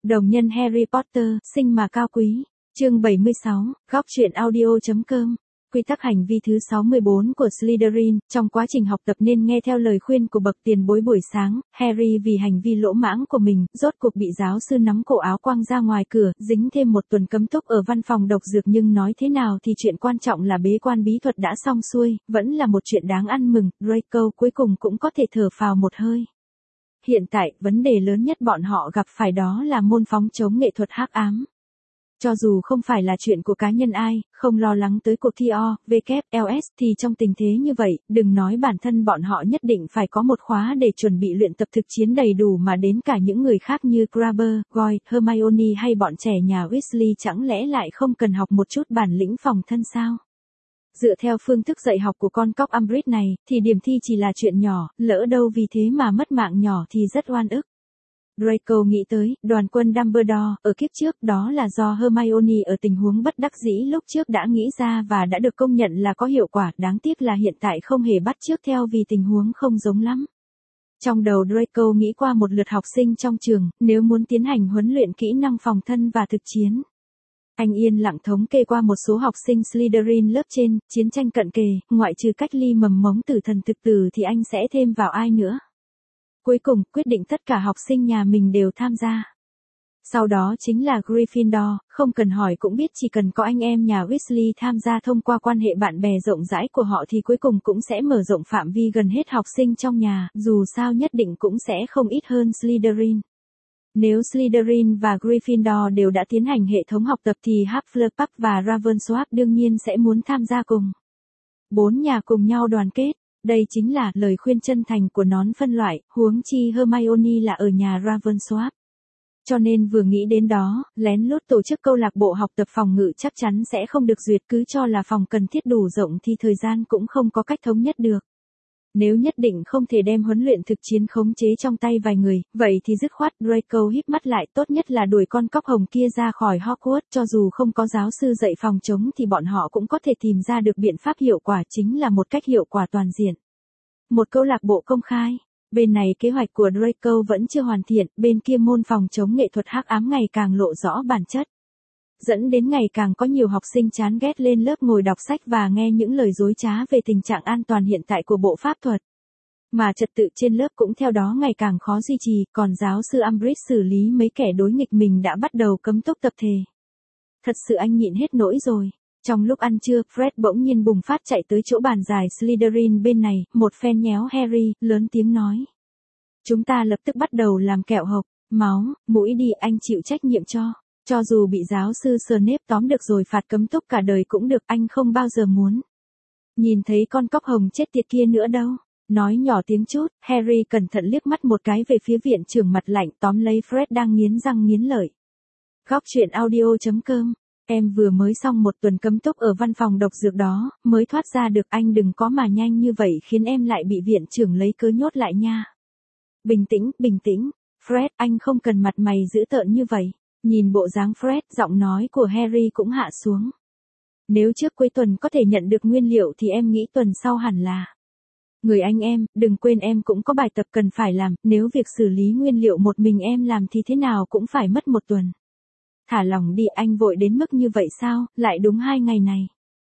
Đồng nhân Harry Potter, sinh mà cao quý. Chương 76, góc truyện audio.com. Quy tắc hành vi thứ 64 của Slytherin, trong quá trình học tập nên nghe theo lời khuyên của bậc tiền bối buổi sáng, Harry vì hành vi lỗ mãng của mình, rốt cuộc bị giáo sư nắm cổ áo quăng ra ngoài cửa, dính thêm một tuần cấm túc ở văn phòng độc dược, nhưng nói thế nào thì chuyện quan trọng là bế quan bí thuật đã xong xuôi, vẫn là một chuyện đáng ăn mừng, Draco cuối cùng cũng có thể thở phào một hơi. Hiện tại, vấn đề lớn nhất bọn họ gặp phải đó là môn phóng chống nghệ thuật hắc ám. Cho dù không phải là chuyện của cá nhân ai, không lo lắng tới cuộc thi OWLS thì trong tình thế như vậy, đừng nói bản thân bọn họ nhất định phải có một khóa để chuẩn bị luyện tập thực chiến đầy đủ, mà đến cả những người khác như Crabbe, Goyle, Hermione hay bọn trẻ nhà Weasley chẳng lẽ lại không cần học một chút bản lĩnh phòng thân sao? Dựa theo phương thức dạy học của con cóc Umbridge này, thì điểm thi chỉ là chuyện nhỏ, lỡ đâu vì thế mà mất mạng nhỏ thì rất oan ức. Draco nghĩ tới, đoàn quân Dumbledore, ở kiếp trước đó là do Hermione ở tình huống bất đắc dĩ lúc trước đã nghĩ ra và đã được công nhận là có hiệu quả, đáng tiếc là hiện tại không hề bắt chước theo vì tình huống không giống lắm. Trong đầu Draco nghĩ qua một lượt học sinh trong trường, nếu muốn tiến hành huấn luyện kỹ năng phòng thân và thực chiến. Anh yên lặng thống kê qua một số học sinh Slytherin lớp trên, chiến tranh cận kề, ngoại trừ cách ly mầm mống tử thần thực tử thì anh sẽ thêm vào ai nữa. Cuối cùng, quyết định tất cả học sinh nhà mình đều tham gia. Sau đó chính là Gryffindor, không cần hỏi cũng biết chỉ cần có anh em nhà Weasley tham gia thông qua quan hệ bạn bè rộng rãi của họ thì cuối cùng cũng sẽ mở rộng phạm vi gần hết học sinh trong nhà, dù sao nhất định cũng sẽ không ít hơn Slytherin. Nếu Slytherin và Gryffindor đều đã tiến hành hệ thống học tập thì Hufflepuff và Ravenclaw đương nhiên sẽ muốn tham gia cùng. 4 nhà cùng nhau đoàn kết. Đây chính là lời khuyên chân thành của nón phân loại, huống chi Hermione là ở nhà Ravenclaw. Cho nên vừa nghĩ đến đó, lén lút tổ chức câu lạc bộ học tập phòng ngự chắc chắn sẽ không được duyệt, cứ cho là phòng cần thiết đủ rộng thì thời gian cũng không có cách thống nhất được. Nếu nhất định không thể đem huấn luyện thực chiến khống chế trong tay vài người, vậy thì dứt khoát. Draco híp mắt lại, tốt nhất là đuổi con cóc hồng kia ra khỏi Hogwarts, cho dù không có giáo sư dạy phòng chống thì bọn họ cũng có thể tìm ra được biện pháp hiệu quả, chính là một cách hiệu quả toàn diện. Một câu lạc bộ công khai. Bên này kế hoạch của Draco vẫn chưa hoàn thiện, bên kia môn phòng chống nghệ thuật hắc ám ngày càng lộ rõ bản chất. Dẫn đến ngày càng có nhiều học sinh chán ghét lên lớp ngồi đọc sách và nghe những lời dối trá về tình trạng an toàn hiện tại của bộ pháp thuật. Mà trật tự trên lớp cũng theo đó ngày càng khó duy trì, còn giáo sư Umbridge xử lý mấy kẻ đối nghịch mình đã bắt đầu cấm túc tập thể. Thật sự anh nhịn hết nỗi rồi. Trong lúc ăn trưa, Fred bỗng nhiên bùng phát chạy tới chỗ bàn dài Slytherin bên này, một phen nhéo Harry, lớn tiếng nói. Chúng ta lập tức bắt đầu làm kẹo hộc, máu, mũi đi, anh chịu trách nhiệm cho. Cho dù bị giáo sư Snape tóm được rồi phạt cấm túc cả đời cũng được, anh không bao giờ muốn nhìn thấy con cóc hồng chết tiệt kia nữa đâu. Nói nhỏ tiếng chút, Harry cẩn thận liếc mắt một cái về phía viện trưởng mặt lạnh, tóm lấy Fred đang nghiến răng nghiến lợi. Góc truyện audio.com. Em vừa mới xong một tuần cấm túc ở văn phòng độc dược đó, mới thoát ra được, anh đừng có mà nhanh như vậy khiến em lại bị viện trưởng lấy cớ nhốt lại nha. Bình tĩnh, bình tĩnh. Fred, anh không cần mặt mày dữ tợn như vậy. Nhìn bộ dáng Fred, giọng nói của Harry cũng hạ xuống. Nếu trước cuối tuần có thể nhận được nguyên liệu thì em nghĩ tuần sau hẳn là. Người anh em, đừng quên em cũng có bài tập cần phải làm, nếu việc xử lý nguyên liệu một mình em làm thì thế nào cũng phải mất một tuần. Thả lòng đi, anh vội đến mức như vậy sao, lại đúng 2 ngày này.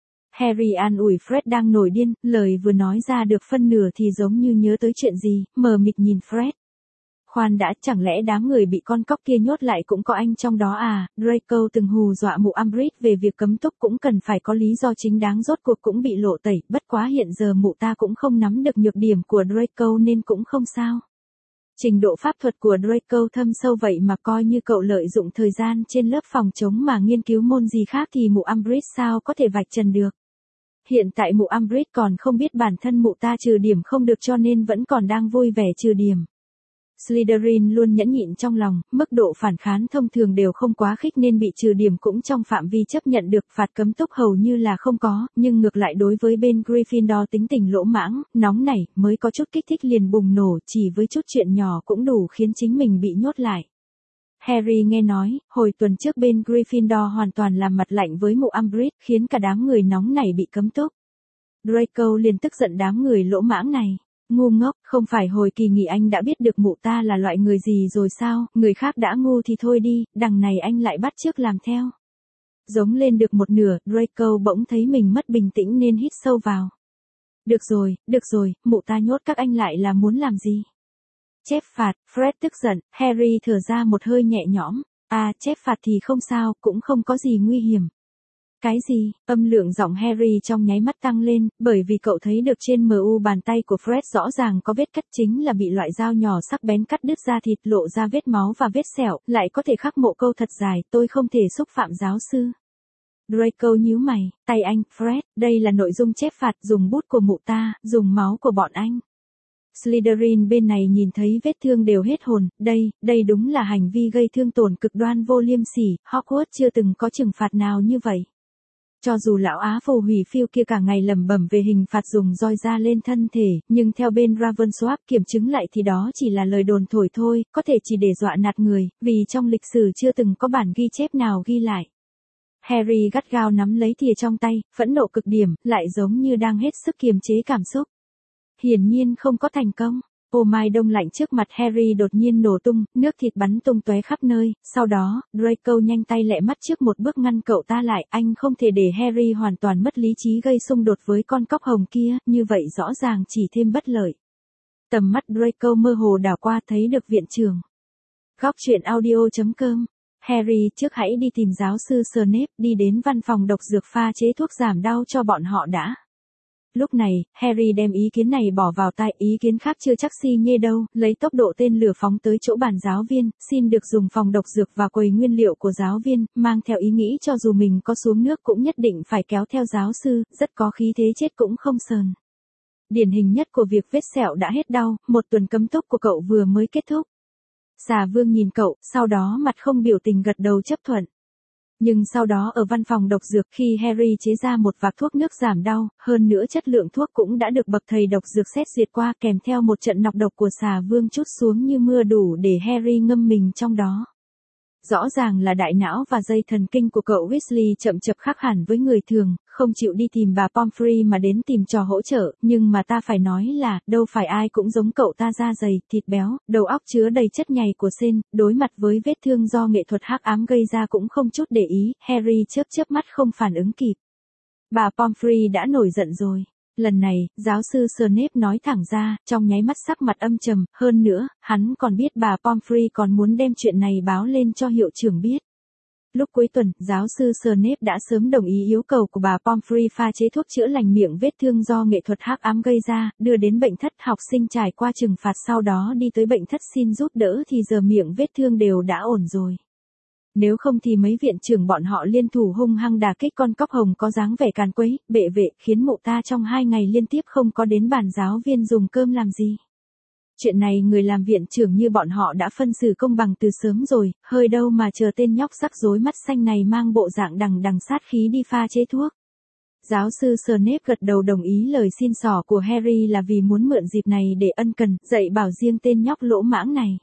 Harry an ủi Fred đang nổi điên, lời vừa nói ra được phân nửa thì giống như nhớ tới chuyện gì, mờ mịt nhìn Fred. Khoan đã, chẳng lẽ đám người bị con cóc kia nhốt lại cũng có anh trong đó à? Draco từng hù dọa mụ Umbridge về việc cấm túc cũng cần phải có lý do chính đáng, rốt cuộc cũng bị lộ tẩy, bất quá hiện giờ mụ ta cũng không nắm được nhược điểm của Draco nên cũng không sao. Trình độ pháp thuật của Draco thâm sâu vậy mà coi như cậu lợi dụng thời gian trên lớp phòng chống mà nghiên cứu môn gì khác thì mụ Umbridge sao có thể vạch trần được. Hiện tại mụ Umbridge còn không biết bản thân mụ ta trừ điểm không được cho nên vẫn còn đang vui vẻ trừ điểm. Slytherin luôn nhẫn nhịn trong lòng, mức độ phản kháng thông thường đều không quá khích nên bị trừ điểm cũng trong phạm vi chấp nhận được, phạt cấm túc hầu như là không có, nhưng ngược lại đối với bên Gryffindor tính tình lỗ mãng, nóng nảy, mới có chút kích thích liền bùng nổ, chỉ với chút chuyện nhỏ cũng đủ khiến chính mình bị nhốt lại. Harry nghe nói, hồi tuần trước bên Gryffindor hoàn toàn làm mặt lạnh với mụ Umbridge, khiến cả đám người nóng nảy bị cấm túc. Draco liền tức giận đám người lỗ mãng này. ngu ngốc, không phải hồi kỳ nghỉ anh đã biết được mụ ta là loại người gì rồi sao, người khác đã ngu thì thôi đi, đằng này anh lại bắt chước làm theo. Giống lên được một nửa, Draco bỗng thấy mình mất bình tĩnh nên hít sâu vào. Được rồi, mụ ta nhốt các anh lại là muốn làm gì? Chép phạt, Fred tức giận, Harry thở ra một hơi nhẹ nhõm. Chép phạt thì không sao, cũng không có gì nguy hiểm. Cái gì? Âm lượng giọng Harry trong nháy mắt tăng lên, bởi vì cậu thấy được trên mu bàn tay của Fred rõ ràng có vết cắt, chính là bị loại dao nhỏ sắc bén cắt đứt da thịt, lộ ra vết máu và vết sẹo, lại có thể khắc mộ câu thật dài, tôi không thể xúc phạm giáo sư. Draco nhíu mày, tay anh, Fred, đây là nội dung chép phạt, dùng bút của mụ ta, dùng máu của bọn anh. Slytherin bên này nhìn thấy vết thương đều hết hồn, đây đúng là hành vi gây thương tổn cực đoan vô liêm sỉ, Hogwarts chưa từng có trừng phạt nào như vậy. Cho dù lão Á phù hủy phiêu kia cả ngày lẩm bẩm về hình phạt dùng roi da lên thân thể, nhưng theo bên Ravensworth kiểm chứng lại thì đó chỉ là lời đồn thổi thôi, có thể chỉ để dọa nạt người, vì trong lịch sử chưa từng có bản ghi chép nào ghi lại. Harry gắt gao nắm lấy thìa trong tay, phẫn nộ cực điểm, lại giống như đang hết sức kiềm chế cảm xúc. Hiển nhiên không có thành công. Ô mai đông lạnh trước mặt Harry đột nhiên nổ tung, nước thịt bắn tung tóe khắp nơi, sau đó, Draco nhanh tay lẹ mắt trước một bước ngăn cậu ta lại, anh không thể để Harry hoàn toàn mất lý trí gây xung đột với con cóc hồng kia, như vậy rõ ràng chỉ thêm bất lợi. Tầm mắt Draco mơ hồ đảo qua thấy được viện trưởng. Góc truyện audio.com. Harry, trước hãy đi tìm giáo sư Snape, đi đến văn phòng độc dược pha chế thuốc giảm đau cho bọn họ đã. Lúc này, Harry đem ý kiến này bỏ vào tai, ý kiến khác chưa chắc si nhê đâu, lấy tốc độ tên lửa phóng tới chỗ bàn giáo viên, xin được dùng phòng độc dược và quầy nguyên liệu của giáo viên, mang theo ý nghĩ cho dù mình có xuống nước cũng nhất định phải kéo theo giáo sư, rất có khí thế chết cũng không sờn. Điển hình nhất của việc vết sẹo đã hết đau, một tuần cấm túc của cậu vừa mới kết thúc. Xà Vương nhìn cậu, sau đó mặt không biểu tình gật đầu chấp thuận. Nhưng sau đó ở văn phòng độc dược khi Harry chế ra một vạc thuốc nước giảm đau, hơn nữa chất lượng thuốc cũng đã được bậc thầy độc dược xét duyệt qua kèm theo một trận nọc độc của Xà Vương trút xuống như mưa đủ để Harry ngâm mình trong đó. Rõ ràng là đại não và dây thần kinh của cậu Weasley chậm chập khác hẳn với người thường, không chịu đi tìm bà Pomfrey mà đến tìm trò hỗ trợ, nhưng mà ta phải nói là, đâu phải ai cũng giống cậu ta, da dày, thịt béo, đầu óc chứa đầy chất nhầy của sên, đối mặt với vết thương do nghệ thuật hắc ám gây ra cũng không chút để ý, Harry chớp mắt không phản ứng kịp. Bà Pomfrey đã nổi giận rồi. Lần này, giáo sư Snape nói thẳng ra, trong nháy mắt sắc mặt âm trầm, hơn nữa, hắn còn biết bà Pomfrey còn muốn đem chuyện này báo lên cho hiệu trưởng biết. Lúc cuối tuần, giáo sư Snape đã sớm đồng ý yêu cầu của bà Pomfrey pha chế thuốc chữa lành miệng vết thương do nghệ thuật hắc ám gây ra, đưa đến bệnh thất, học sinh trải qua trừng phạt sau đó đi tới bệnh thất xin giúp đỡ thì giờ miệng vết thương đều đã ổn rồi. Nếu không thì mấy viện trưởng bọn họ liên thủ hung hăng đả kích con cóc hồng có dáng vẻ càn quấy, bệ vệ, khiến mụ ta trong 2 ngày liên tiếp không có đến bàn giáo viên dùng cơm làm gì. Chuyện này người làm viện trưởng như bọn họ đã phân xử công bằng từ sớm rồi, hơi đâu mà chờ tên nhóc rắc rối mắt xanh này mang bộ dạng đằng sát khí đi pha chế thuốc. Giáo sư Snape gật đầu đồng ý lời xin xỏ của Harry là vì muốn mượn dịp này để ân cần, dạy bảo riêng tên nhóc lỗ mãng này.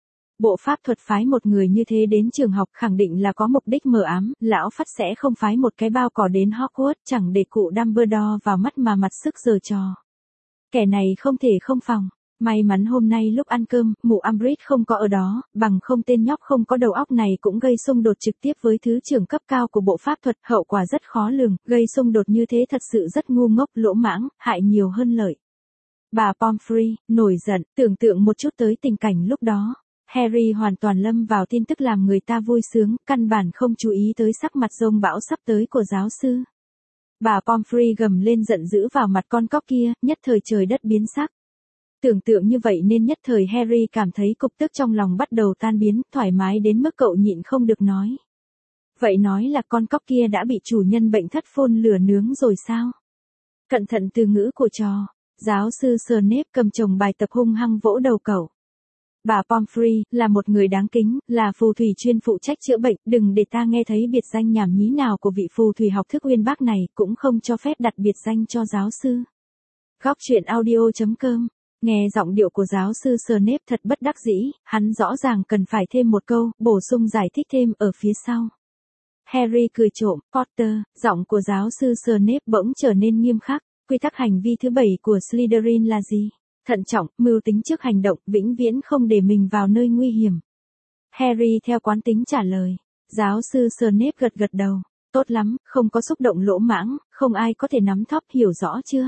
Bộ pháp thuật phái một người như thế đến trường học khẳng định là có mục đích mờ ám, lão Phắt sẽ không phái một cái bao cỏ đến Hogwarts chẳng để cụ Dumbledore vào mắt mà mặt sức giở trò. Kẻ này không thể không phòng. May mắn hôm nay lúc ăn cơm, mụ Umbridge không có ở đó, bằng không tên nhóc không có đầu óc này cũng gây xung đột trực tiếp với thứ trưởng cấp cao của bộ pháp thuật, hậu quả rất khó lường, gây xung đột như thế thật sự rất ngu ngốc, lỗ mãng, hại nhiều hơn lợi. Bà Pomfrey, nổi giận, tưởng tượng một chút tới tình cảnh lúc đó. Harry hoàn toàn lâm vào tin tức làm người ta vui sướng, căn bản không chú ý tới sắc mặt rông bão sắp tới của giáo sư. Bà Pomfrey gầm lên giận dữ vào mặt con cóc kia, nhất thời trời đất biến sắc. Tưởng tượng như vậy nên nhất thời Harry cảm thấy cục tức trong lòng bắt đầu tan biến, thoải mái đến mức cậu nhịn không được nói. Vậy nói là con cóc kia đã bị chủ nhân bệnh thất phun lửa nướng rồi sao? Cẩn thận từ ngữ của trò. Giáo sư Snape cầm chồng bài tập hung hăng vỗ đầu cậu. Bà Pomfrey, là một người đáng kính, là phù thủy chuyên phụ trách chữa bệnh, đừng để ta nghe thấy biệt danh nhảm nhí nào của vị phù thủy học thức uyên bác này, cũng không cho phép đặt biệt danh cho giáo sư. Góc truyện audio.com. Nghe giọng điệu của giáo sư Snape thật bất đắc dĩ, hắn rõ ràng cần phải thêm một câu, bổ sung giải thích thêm ở phía sau. Harry cười trộm, Potter, giọng của giáo sư Snape bỗng trở nên nghiêm khắc, quy tắc hành vi thứ 7 của Slytherin là gì? Thận trọng, mưu tính trước hành động, vĩnh viễn không để mình vào nơi nguy hiểm. Harry theo quán tính trả lời. Giáo sư Snape gật gật đầu. Tốt lắm, không có xúc động lỗ mãng, không ai có thể nắm thóp, hiểu rõ chưa?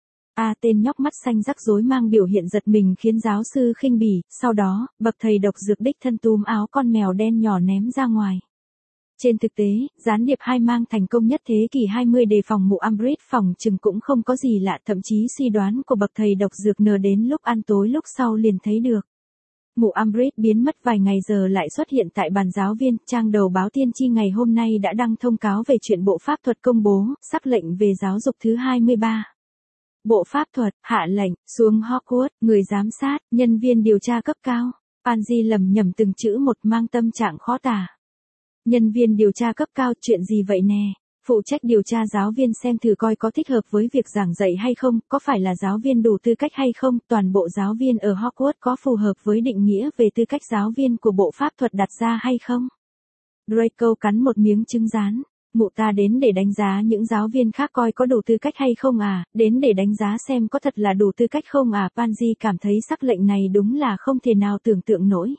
Tên nhóc mắt xanh rắc rối mang biểu hiện giật mình khiến giáo sư khinh bỉ, sau đó, bậc thầy độc dược đích thân túm áo con mèo đen nhỏ ném ra ngoài. Trên thực tế, gián điệp hai mang thành công nhất thế kỷ 20 đề phòng mụ Umbridge phòng chừng cũng không có gì lạ, thậm chí suy đoán của bậc thầy độc dược nờ đến lúc ăn tối lúc sau liền thấy được. Mụ Umbridge biến mất vài ngày giờ lại xuất hiện tại bàn giáo viên, trang đầu báo tiên tri ngày hôm nay đã đăng thông cáo về chuyện bộ pháp thuật công bố, sắc lệnh về giáo dục thứ 23. Bộ pháp thuật, hạ lệnh, xuống Hogwarts, người giám sát, nhân viên điều tra cấp cao. Pansy lầm nhầm từng chữ một mang tâm trạng khó tả. Nhân viên điều tra cấp cao, chuyện gì vậy nè? Phụ trách điều tra giáo viên xem thử coi có thích hợp với việc giảng dạy hay không, có phải là giáo viên đủ tư cách hay không, toàn bộ giáo viên ở Hogwarts có phù hợp với định nghĩa về tư cách giáo viên của bộ pháp thuật đặt ra hay không? Draco cắn một miếng trứng rán. Mụ ta đến để đánh giá những giáo viên khác coi có đủ tư cách hay không à, đến để đánh giá xem có thật là đủ tư cách không à. Pansy cảm thấy sắc lệnh này đúng là không thể nào tưởng tượng nổi.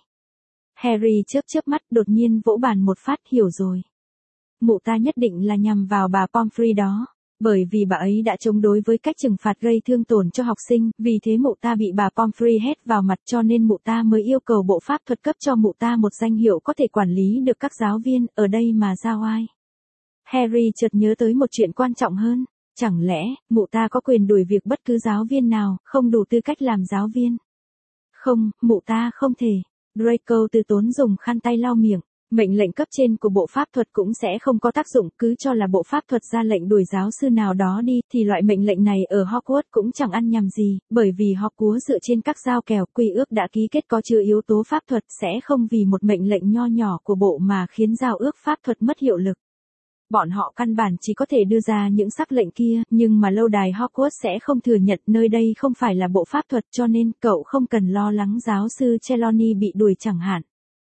Harry chớp mắt đột nhiên vỗ bàn một phát, hiểu rồi. Mụ ta nhất định là nhằm vào bà Pomfrey đó, bởi vì bà ấy đã chống đối với cách trừng phạt gây thương tổn cho học sinh, vì thế mụ ta bị bà Pomfrey hét vào mặt cho nên mụ ta mới yêu cầu bộ pháp thuật cấp cho mụ ta một danh hiệu có thể quản lý được các giáo viên, ở đây mà ra oai. Harry chợt nhớ tới một chuyện quan trọng hơn, chẳng lẽ, mụ ta có quyền đuổi việc bất cứ giáo viên nào, không đủ tư cách làm giáo viên? Không, mụ ta không thể. Draco từ tốn dùng khăn tay lau miệng. Mệnh lệnh cấp trên của bộ pháp thuật cũng sẽ không có tác dụng, cứ cho là bộ pháp thuật ra lệnh đuổi giáo sư nào đó đi, thì loại mệnh lệnh này ở Hogwarts cũng chẳng ăn nhầm gì, bởi vì Hogwarts dựa trên các giao kèo, quy ước đã ký kết có chứa yếu tố pháp thuật, sẽ không vì một mệnh lệnh nho nhỏ của bộ mà khiến giao ước pháp thuật mất hiệu lực. Bọn họ căn bản chỉ có thể đưa ra những sắc lệnh kia, nhưng mà lâu đài Hogwarts sẽ không thừa nhận nơi đây không phải là bộ pháp thuật, cho nên cậu không cần lo lắng giáo sư Trelawney bị đuổi chẳng hạn.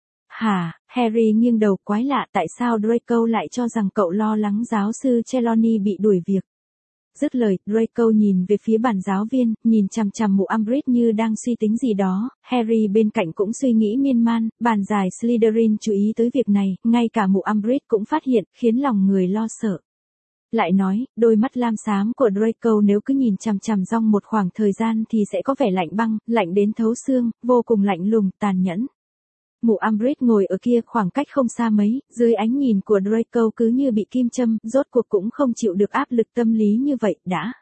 Hả? Harry nghiêng đầu, quái lạ, tại sao Draco lại cho rằng cậu lo lắng giáo sư Trelawney bị đuổi việc? Dứt lời, Draco nhìn về phía bàn giáo viên, nhìn chằm chằm mụ Umbridge như đang suy tính gì đó. Harry bên cạnh cũng suy nghĩ miên man, bàn giải Slytherin chú ý tới việc này, ngay cả mụ Umbridge cũng phát hiện, khiến lòng người lo sợ. Lại nói, đôi mắt lam xám của Draco nếu cứ nhìn chằm chằm trong một khoảng thời gian thì sẽ có vẻ lạnh băng, lạnh đến thấu xương, vô cùng lạnh lùng, tàn nhẫn. Mụ Umbridge ngồi ở kia khoảng cách không xa mấy, dưới ánh nhìn của Draco cứ như bị kim châm, rốt cuộc cũng không chịu được áp lực tâm lý như vậy, đã.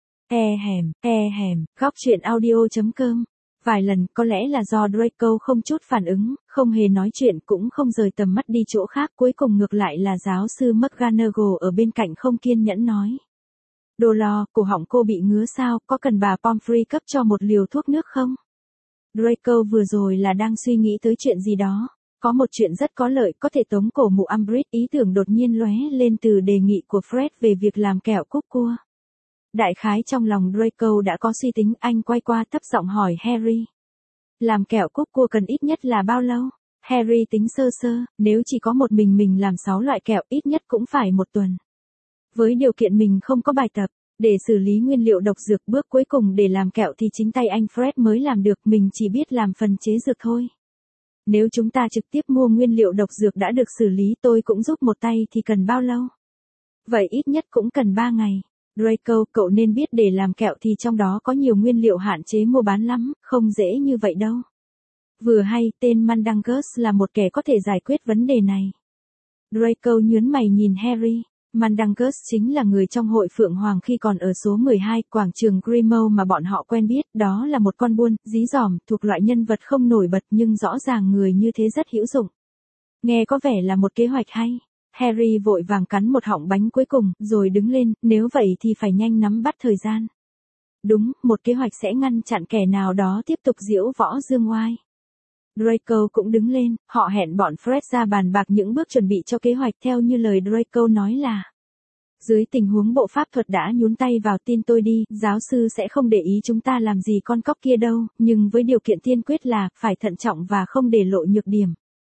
Góc truyện audio.com. Vài lần, có lẽ là do Draco không chút phản ứng, không hề nói chuyện cũng không rời tầm mắt đi chỗ khác, cuối cùng ngược lại là giáo sư McGonagall ở bên cạnh không kiên nhẫn nói. Đồ lo, cổ họng cô bị ngứa sao, có cần bà Pomfrey cấp cho một liều thuốc nước không? Draco vừa rồi là đang suy nghĩ tới chuyện gì đó. Có một chuyện rất có lợi có thể tống cổ mụ Umbridge, ý tưởng đột nhiên lóe lên từ đề nghị của Fred về việc làm kẹo cúc cua. Đại khái trong lòng Draco đã có suy tính, anh quay qua thấp giọng hỏi Harry. Làm kẹo cúc cua cần ít nhất là bao lâu? Harry tính sơ sơ, nếu chỉ có một mình làm 6 loại kẹo ít nhất cũng phải 1 tuần. Với điều kiện mình không có bài tập. Để xử lý nguyên liệu độc dược, bước cuối cùng để làm kẹo thì chính tay anh Fred mới làm được, mình chỉ biết làm phần chế dược thôi. Nếu chúng ta trực tiếp mua nguyên liệu độc dược đã được xử lý, tôi cũng giúp một tay thì cần bao lâu? Vậy ít nhất cũng cần 3 ngày. Draco, cậu nên biết để làm kẹo thì trong đó có nhiều nguyên liệu hạn chế mua bán lắm, không dễ như vậy đâu. Vừa hay, tên Mandangus là một kẻ có thể giải quyết vấn đề này. Draco nhướng mày nhìn Harry. Mandangus chính là người trong hội Phượng Hoàng khi còn ở số 12, quảng trường Grimmauld mà bọn họ quen biết, đó là một con buôn, dí dỏm, thuộc loại nhân vật không nổi bật nhưng rõ ràng người như thế rất hữu dụng. Nghe có vẻ là một kế hoạch hay. Harry vội vàng cắn một họng bánh cuối cùng, rồi đứng lên, nếu vậy thì phải nhanh nắm bắt thời gian. Đúng, một kế hoạch sẽ ngăn chặn kẻ nào đó tiếp tục diễu võ dương oai. Draco cũng đứng lên, họ hẹn bọn Fred ra bàn bạc những bước chuẩn bị cho kế hoạch theo như lời Draco nói là. Dưới tình huống bộ pháp thuật đã nhúng tay vào, tin tôi đi, giáo sư sẽ không để ý chúng ta làm gì con cóc kia đâu, nhưng với điều kiện tiên quyết là, phải thận trọng và không để lộ nhược điểm.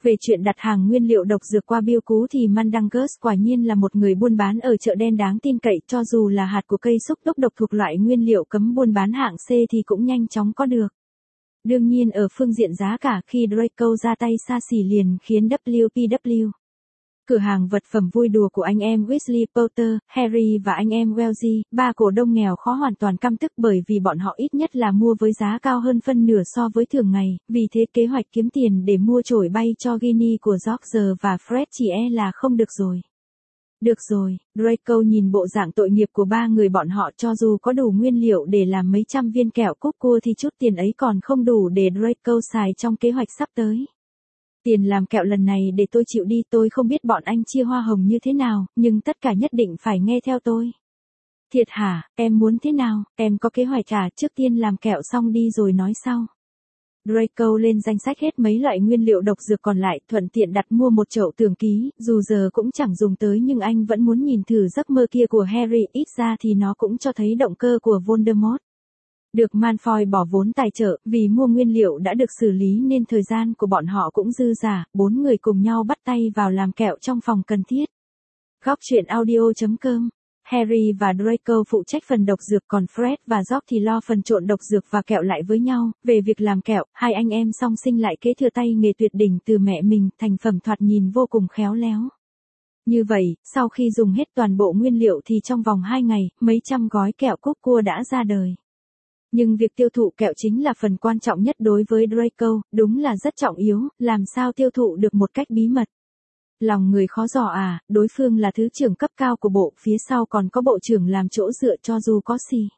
Về chuyện đặt hàng nguyên liệu độc dược qua biêu cú thì Mandangus quả nhiên là một người buôn bán ở chợ đen đáng tin cậy, cho dù là hạt của cây xúc đốc độc thuộc loại nguyên liệu cấm buôn bán hạng C thì cũng nhanh chóng có được. Đương nhiên ở phương diện giá cả khi Draco ra tay xa xỉ liền khiến WPW. Cửa hàng vật phẩm vui đùa của anh em Weasley, Potter, Harry và anh em Weasley, ba cổ đông nghèo khó hoàn toàn căm tức bởi vì bọn họ ít nhất là mua với giá cao hơn phân nửa so với thường ngày, vì thế kế hoạch kiếm tiền để mua chổi bay cho Ginny của George và Fred chỉ là không được rồi. Được rồi, Draco nhìn bộ dạng tội nghiệp của ba người bọn họ, cho dù có đủ nguyên liệu để làm mấy trăm viên kẹo cúc cua thì chút tiền ấy còn không đủ để Draco xài trong kế hoạch sắp tới. Tiền làm kẹo lần này để tôi chịu đi, tôi không biết bọn anh chia hoa hồng như thế nào, nhưng tất cả nhất định phải nghe theo tôi. Thiệt hả, em muốn thế nào, em có kế hoạch à, trước tiên làm kẹo xong đi rồi nói sau. Draco lên danh sách hết mấy loại nguyên liệu độc dược còn lại, thuận tiện đặt mua một chậu tưởng ký, dù giờ cũng chẳng dùng tới nhưng anh vẫn muốn nhìn thử giấc mơ kia của Harry, ít ra thì nó cũng cho thấy động cơ của Voldemort. Được Malfoy bỏ vốn tài trợ, vì mua nguyên liệu đã được xử lý nên thời gian của bọn họ cũng dư dả, 4 người cùng nhau bắt tay vào làm kẹo trong phòng cần thiết. Góc truyện audio.com. Harry và Draco phụ trách phần độc dược, còn Fred và George thì lo phần trộn độc dược và kẹo lại với nhau. Về việc làm kẹo, hai anh em song sinh lại kế thừa tay nghề tuyệt đỉnh từ mẹ mình, thành phẩm thoạt nhìn vô cùng khéo léo. Như vậy, sau khi dùng hết toàn bộ nguyên liệu thì trong vòng 2 ngày, mấy trăm gói kẹo cúc cua đã ra đời. Nhưng việc tiêu thụ kẹo chính là phần quan trọng nhất đối với Draco, đúng là rất trọng yếu, làm sao tiêu thụ được một cách bí mật. Lòng người khó dò à, đối phương là thứ trưởng cấp cao của bộ, phía sau còn có bộ trưởng làm chỗ dựa, cho dù có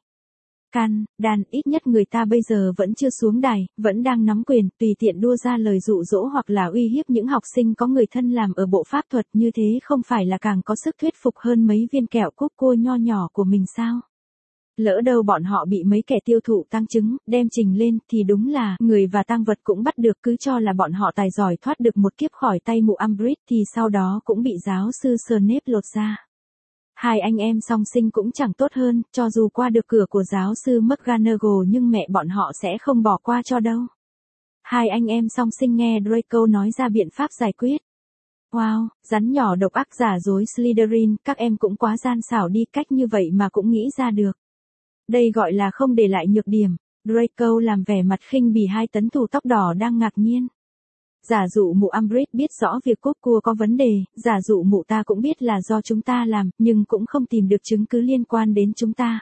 đàn, ít nhất người ta bây giờ vẫn chưa xuống đài, vẫn đang nắm quyền, tùy tiện đua ra lời dụ dỗ hoặc là uy hiếp những học sinh có người thân làm ở bộ pháp thuật, như thế không phải là càng có sức thuyết phục hơn mấy viên kẹo cúc cua nho nhỏ của mình sao? Lỡ đâu bọn họ bị mấy kẻ tiêu thụ tang chứng, đem trình lên, thì đúng là, người và tang vật cũng bắt được, cứ cho là bọn họ tài giỏi thoát được một kiếp khỏi tay mụ Umbridge thì sau đó cũng bị giáo sư Snape lột ra. Hai anh em song sinh cũng chẳng tốt hơn, cho dù qua được cửa của giáo sư McGonagall nhưng mẹ bọn họ sẽ không bỏ qua cho đâu. Hai anh em song sinh nghe Draco nói ra biện pháp giải quyết. Wow, rắn nhỏ độc ác giả dối Slytherin, các em cũng quá gian xảo đi, cách như vậy mà cũng nghĩ ra được. Đây gọi là không để lại nhược điểm. Draco làm vẻ mặt khinh bỉ hai tấn thủ tóc đỏ đang ngạc nhiên. Giả dụ mụ Umbridge biết rõ việc cúc cua có vấn đề, giả dụ mụ ta cũng biết là do chúng ta làm, nhưng cũng không tìm được chứng cứ liên quan đến chúng ta.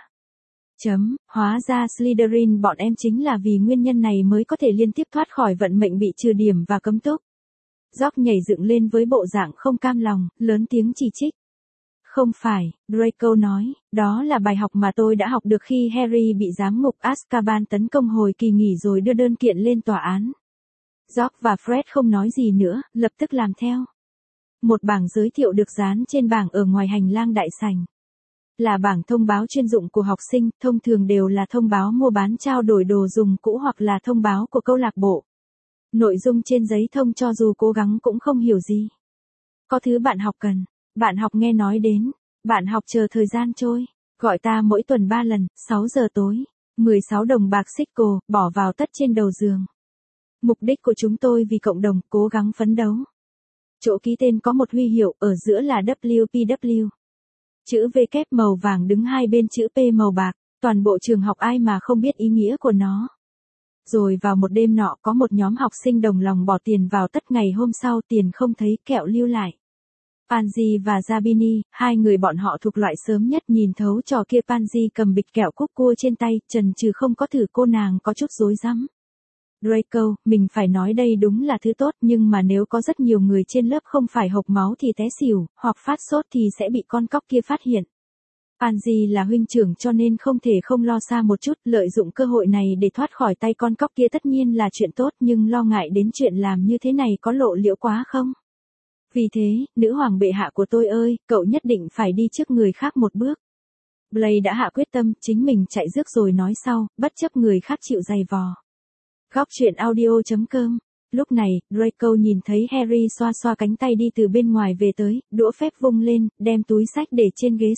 Hóa ra Slytherin bọn em chính là vì nguyên nhân này mới có thể liên tiếp thoát khỏi vận mệnh bị trừ điểm và cấm túc. George nhảy dựng lên với bộ dạng không cam lòng, lớn tiếng chỉ trích. Không phải, Draco nói, đó là bài học mà tôi đã học được khi Harry bị giám ngục Azkaban tấn công hồi kỳ nghỉ rồi đưa đơn kiện lên tòa án. George và Fred không nói gì nữa, lập tức làm theo. Một bảng giới thiệu được dán trên bảng ở ngoài hành lang đại sảnh. Là bảng thông báo chuyên dụng của học sinh, thông thường đều là thông báo mua bán trao đổi đồ dùng cũ hoặc là thông báo của câu lạc bộ. Nội dung trên giấy thông cho dù cố gắng cũng không hiểu gì. Có thứ bạn học cần. Bạn học nghe nói đến. Bạn học chờ thời gian trôi. Gọi ta mỗi tuần 3 lần, 6 giờ tối. 16 đồng bạc sickle, bỏ vào tất trên đầu giường. Mục đích của chúng tôi vì cộng đồng, cố gắng phấn đấu. Chỗ ký tên có một huy hiệu, ở giữa là WPW. Chữ V kép màu vàng đứng hai bên chữ P màu bạc. Toàn bộ trường học ai mà không biết ý nghĩa của nó. Rồi vào một đêm nọ có một nhóm học sinh đồng lòng bỏ tiền vào tất, ngày hôm sau tiền không thấy, kẹo lưu lại. Pansy và Zabini, hai người bọn họ thuộc loại sớm nhất nhìn thấu trò kia. Pansy cầm bịch kẹo cúc cua trên tay, chần chừ không có thử, cô nàng có chút rối rắm. Draco, mình phải nói đây đúng là thứ tốt, nhưng mà nếu có rất nhiều người trên lớp không phải hộc máu thì té xỉu, hoặc phát sốt thì sẽ bị con cóc kia phát hiện. Pansy là huynh trưởng cho nên không thể không lo xa một chút, lợi dụng cơ hội này để thoát khỏi tay con cóc kia tất nhiên là chuyện tốt, nhưng lo ngại đến chuyện làm như thế này có lộ liễu quá không? Vì thế, nữ hoàng bệ hạ của tôi ơi, cậu nhất định phải đi trước người khác một bước. Blaise đã hạ quyết tâm, chính mình chạy rước rồi nói sau, bất chấp người khác chịu giày vò. Góc truyện audio.com. Lúc này, Draco nhìn thấy Harry xoa xoa cánh tay đi từ bên ngoài về tới, đũa phép vung lên, đem túi sách để trên ghế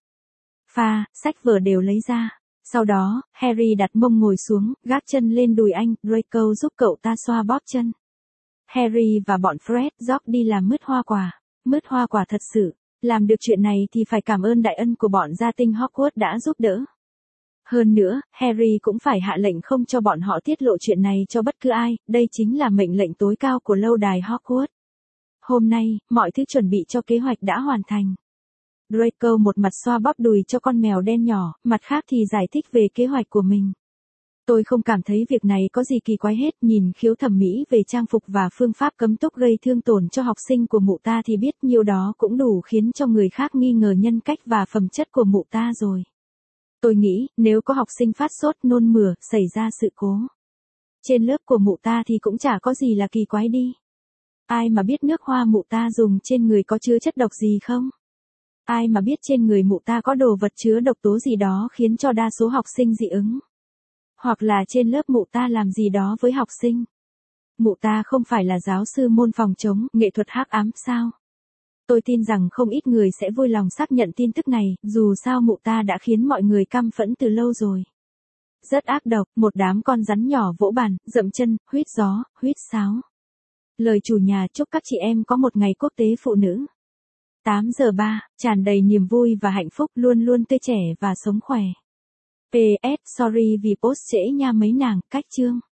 sofa, sách vở đều lấy ra. Sau đó, Harry đặt mông ngồi xuống, gác chân lên đùi anh, Draco giúp cậu ta xoa bóp chân. Harry và bọn Fred, George đi làm mứt hoa quả. Mứt hoa quả thật sự. Làm được chuyện này thì phải cảm ơn đại ân của bọn gia tinh Hogwarts đã giúp đỡ. Hơn nữa, Harry cũng phải hạ lệnh không cho bọn họ tiết lộ chuyện này cho bất cứ ai, đây chính là mệnh lệnh tối cao của lâu đài Hogwarts. Hôm nay, mọi thứ chuẩn bị cho kế hoạch đã hoàn thành. Draco một mặt xoa bóp đùi cho con mèo đen nhỏ, mặt khác thì giải thích về kế hoạch của mình. Tôi không cảm thấy việc này có gì kỳ quái hết, nhìn khiếu thẩm mỹ về trang phục và phương pháp cấm túc gây thương tổn cho học sinh của mụ ta thì biết nhiêu đó cũng đủ khiến cho người khác nghi ngờ nhân cách và phẩm chất của mụ ta rồi. Tôi nghĩ, nếu có học sinh phát sốt nôn mửa, xảy ra sự cố trên lớp của mụ ta thì cũng chả có gì là kỳ quái đi. Ai mà biết nước hoa mụ ta dùng trên người có chứa chất độc gì không? Ai mà biết trên người mụ ta có đồ vật chứa độc tố gì đó khiến cho đa số học sinh dị ứng? Hoặc là trên lớp mụ ta làm gì đó với học sinh? Mụ ta không phải là giáo sư môn phòng chống nghệ thuật hắc ám sao? Tôi tin rằng không ít người sẽ vui lòng xác nhận tin tức này, dù sao mụ ta đã khiến mọi người căm phẫn từ lâu rồi. Rất ác độc, một đám con rắn nhỏ vỗ bàn, dậm chân, huýt gió, huýt sáo. Lời chủ nhà chúc các chị em có một ngày quốc tế phụ nữ. 8:03, tràn đầy niềm vui và hạnh phúc, luôn luôn tươi trẻ và sống khỏe. PS, sorry vì post trễ nha mấy nàng, cách chương.